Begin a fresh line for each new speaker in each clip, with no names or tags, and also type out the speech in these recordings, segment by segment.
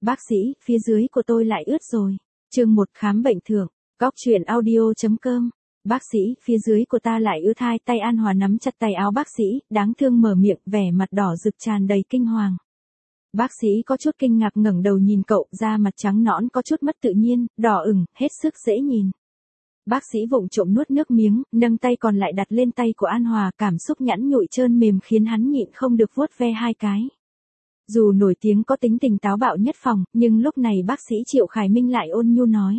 Bác sĩ, phía dưới của tôi lại ướt rồi. Chương 1 khám bệnh thưởng. Góc truyện audio.com. Bác sĩ, phía dưới của ta lại ướt. Hai tay An Hòa nắm chặt tay áo bác sĩ, đáng thương mở miệng, vẻ mặt đỏ rực tràn đầy kinh hoàng. Bác sĩ có chút kinh ngạc ngẩng đầu nhìn cậu, da mặt trắng nõn có chút mất tự nhiên, đỏ ửng, hết sức dễ nhìn. Bác sĩ vụng trộm nuốt nước miếng, nâng tay còn lại đặt lên tay của An Hòa, cảm xúc nhẵn nhụi trơn mềm khiến hắn nhịn không được vuốt ve hai cái. Dù nổi tiếng có tính tình táo bạo nhất phòng, nhưng lúc này bác sĩ Triệu Khải Minh lại ôn nhu nói.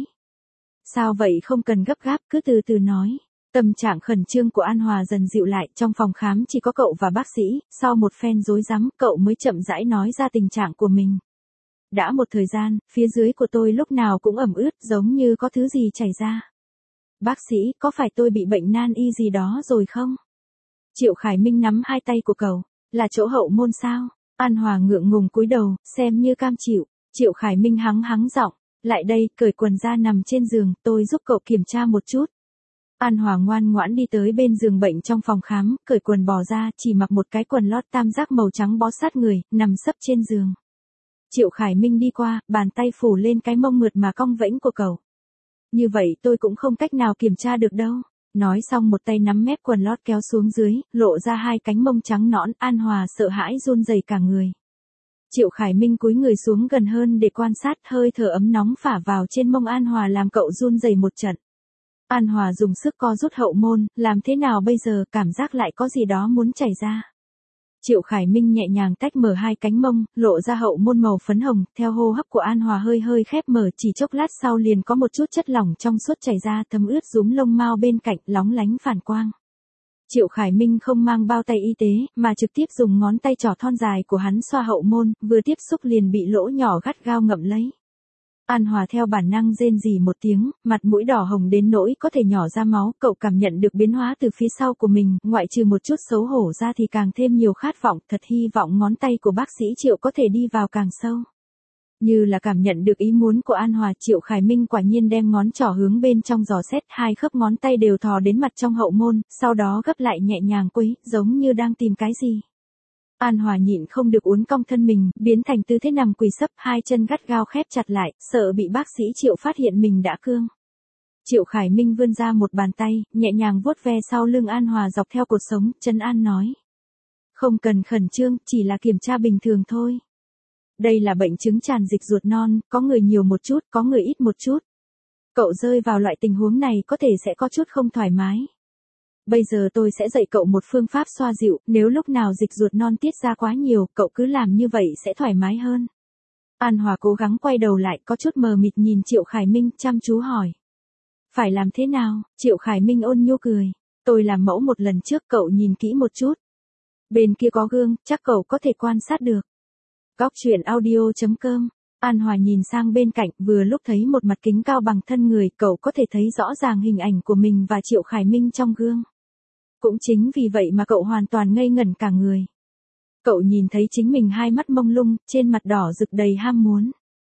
Sao vậy, không cần gấp gáp, cứ từ từ nói. Tâm trạng khẩn trương của An Hòa dần dịu lại, trong phòng khám chỉ có cậu và bác sĩ, sau một phen rối rắm, cậu mới chậm rãi nói ra tình trạng của mình. Đã một thời gian, phía dưới của tôi lúc nào cũng ẩm ướt, giống như có thứ gì chảy ra. Bác sĩ, có phải tôi bị bệnh nan y gì đó rồi không? Triệu Khải Minh nắm hai tay của cậu, là chỗ hậu môn sao? An Hòa ngượng ngùng cúi đầu, xem như cam chịu. Triệu Khải Minh hắng giọng, lại đây, cởi quần ra nằm trên giường, tôi giúp cậu kiểm tra một chút. An Hòa ngoan ngoãn đi tới bên giường bệnh trong phòng khám, cởi quần bò ra, chỉ mặc một cái quần lót tam giác màu trắng bó sát người, nằm sấp trên giường. Triệu Khải Minh đi qua, bàn tay phủ lên cái mông mượt mà cong vễnh của cậu. Như vậy tôi cũng không cách nào kiểm tra được đâu. Nói xong một tay nắm mép quần lót kéo xuống dưới, lộ ra hai cánh mông trắng nõn. An Hòa sợ hãi run rẩy cả người. Triệu Khải Minh cúi người xuống gần hơn để quan sát, hơi thở ấm nóng phả vào trên mông An Hòa làm cậu run rẩy một trận. An Hòa dùng sức co rút hậu môn, làm thế nào bây giờ, cảm giác lại có gì đó muốn chảy ra. Triệu Khải Minh nhẹ nhàng tách mở hai cánh mông, lộ ra hậu môn màu phấn hồng, theo hô hấp của An Hòa hơi khép mở, chỉ chốc lát sau liền có một chút chất lỏng trong suốt chảy ra, thấm ướt rúm lông mao bên cạnh, lóng lánh phản quang. Triệu Khải Minh không mang bao tay y tế, mà trực tiếp dùng ngón tay trỏ thon dài của hắn xoa hậu môn, vừa tiếp xúc liền bị lỗ nhỏ gắt gao ngậm lấy. An Hòa theo bản năng rên rỉ một tiếng, mặt mũi đỏ hồng đến nỗi có thể nhỏ ra máu, cậu cảm nhận được biến hóa từ phía sau của mình, ngoại trừ một chút xấu hổ ra thì càng thêm nhiều khát vọng, thật hy vọng ngón tay của bác sĩ Triệu có thể đi vào càng sâu. Như là cảm nhận được ý muốn của An Hòa, Triệu Khải Minh quả nhiên đem ngón trỏ hướng bên trong dò xét, hai khớp ngón tay đều thò đến mặt trong hậu môn, sau đó gấp lại nhẹ nhàng quấy, giống như đang tìm cái gì. An Hòa nhịn không được uốn cong thân mình, biến thành tư thế nằm quỳ sấp, hai chân gắt gao khép chặt lại, sợ bị bác sĩ Triệu phát hiện mình đã cương. Triệu Khải Minh vươn ra một bàn tay, nhẹ nhàng vuốt ve sau lưng An Hòa dọc theo cột sống, trấn an nói. Không cần khẩn trương, chỉ là kiểm tra bình thường thôi. Đây là bệnh chứng tràn dịch ruột non, có người nhiều một chút, có người ít một chút. Cậu rơi vào loại tình huống này có thể sẽ có chút không thoải mái. Bây giờ tôi sẽ dạy cậu một phương pháp xoa dịu, nếu lúc nào dịch ruột non tiết ra quá nhiều, cậu cứ làm như vậy sẽ thoải mái hơn. An Hòa cố gắng quay đầu lại, có chút mờ mịt nhìn Triệu Khải Minh, chăm chú hỏi. Phải làm thế nào? Triệu Khải Minh ôn nhu cười. Tôi làm mẫu một lần trước, cậu nhìn kỹ một chút. Bên kia có gương, chắc cậu có thể quan sát được. Góc truyện audio.com. An Hòa nhìn sang bên cạnh, vừa lúc thấy một mặt kính cao bằng thân người, cậu có thể thấy rõ ràng hình ảnh của mình và Triệu Khải Minh trong gương. Cũng chính vì vậy mà cậu hoàn toàn ngây ngẩn cả người. Cậu nhìn thấy chính mình hai mắt mông lung, trên mặt đỏ rực đầy ham muốn.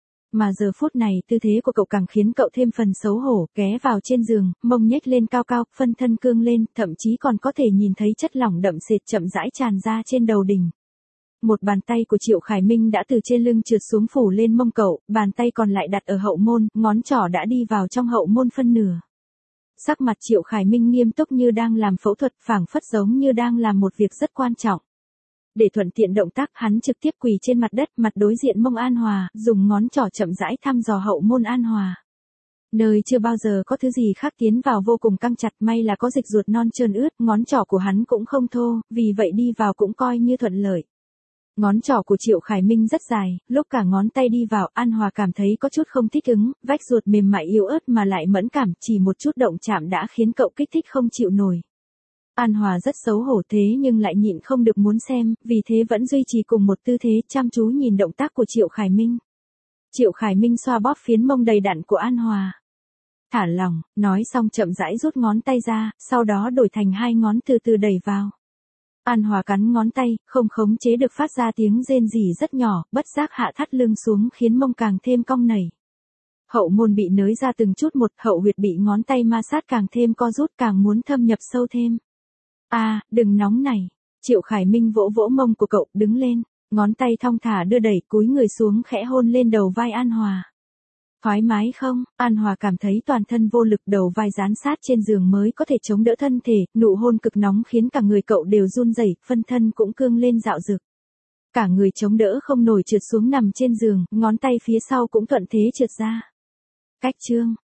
Mà giờ phút này tư thế của cậu càng khiến cậu thêm phần xấu hổ, ghé vào trên giường, mông nhếch lên cao cao, phân thân cương lên, thậm chí còn có thể nhìn thấy chất lỏng đậm sệt chậm rãi tràn ra trên đầu đỉnh. Một bàn tay của Triệu Khải Minh đã từ trên lưng trượt xuống phủ lên mông cậu, bàn tay còn lại đặt ở hậu môn, ngón trỏ đã đi vào trong hậu môn phân nửa. Sắc mặt Triệu Khải Minh nghiêm túc như đang làm phẫu thuật, phảng phất giống như đang làm một việc rất quan trọng. Để thuận tiện động tác, hắn trực tiếp quỳ trên mặt đất, mặt đối diện mông An Hòa, dùng ngón trỏ chậm rãi thăm dò hậu môn An Hòa. Nơi chưa bao giờ có thứ gì khác tiến vào vô cùng căng chặt, may là có dịch ruột non trơn ướt, ngón trỏ của hắn cũng không thô, vì vậy đi vào cũng coi như thuận lợi. Ngón trỏ của Triệu Khải Minh rất dài, lúc cả ngón tay đi vào, An Hòa cảm thấy có chút không thích ứng, vách ruột mềm mại yếu ớt mà lại mẫn cảm, chỉ một chút động chạm đã khiến cậu kích thích không chịu nổi. An Hòa rất xấu hổ thế nhưng lại nhịn không được muốn xem, vì thế vẫn duy trì cùng một tư thế, chăm chú nhìn động tác của Triệu Khải Minh. Triệu Khải Minh xoa bóp phiến mông đầy đặn của An Hòa. Thả lỏng, nói xong chậm rãi rút ngón tay ra, sau đó đổi thành hai ngón từ từ đẩy vào. An Hòa cắn ngón tay, không khống chế được phát ra tiếng rên rỉ rất nhỏ, bất giác hạ thắt lưng xuống khiến mông càng thêm cong nảy. Hậu môn bị nới ra từng chút một, hậu huyệt bị ngón tay ma sát càng thêm co rút, càng muốn thâm nhập sâu thêm. Đừng nóng này. Triệu Khải Minh vỗ vỗ mông của cậu, đứng lên. Ngón tay thong thả đưa đẩy cúi người xuống khẽ hôn lên đầu vai An Hòa. Thoải mái không? An Hòa cảm thấy toàn thân vô lực, đầu vai dán sát trên giường mới có thể chống đỡ thân thể, nụ hôn cực nóng khiến cả người cậu đều run rẩy, phân thân cũng cương lên dạo dực. Cả người chống đỡ không nổi trượt xuống nằm trên giường, ngón tay phía sau cũng thuận thế trượt ra. Cách chương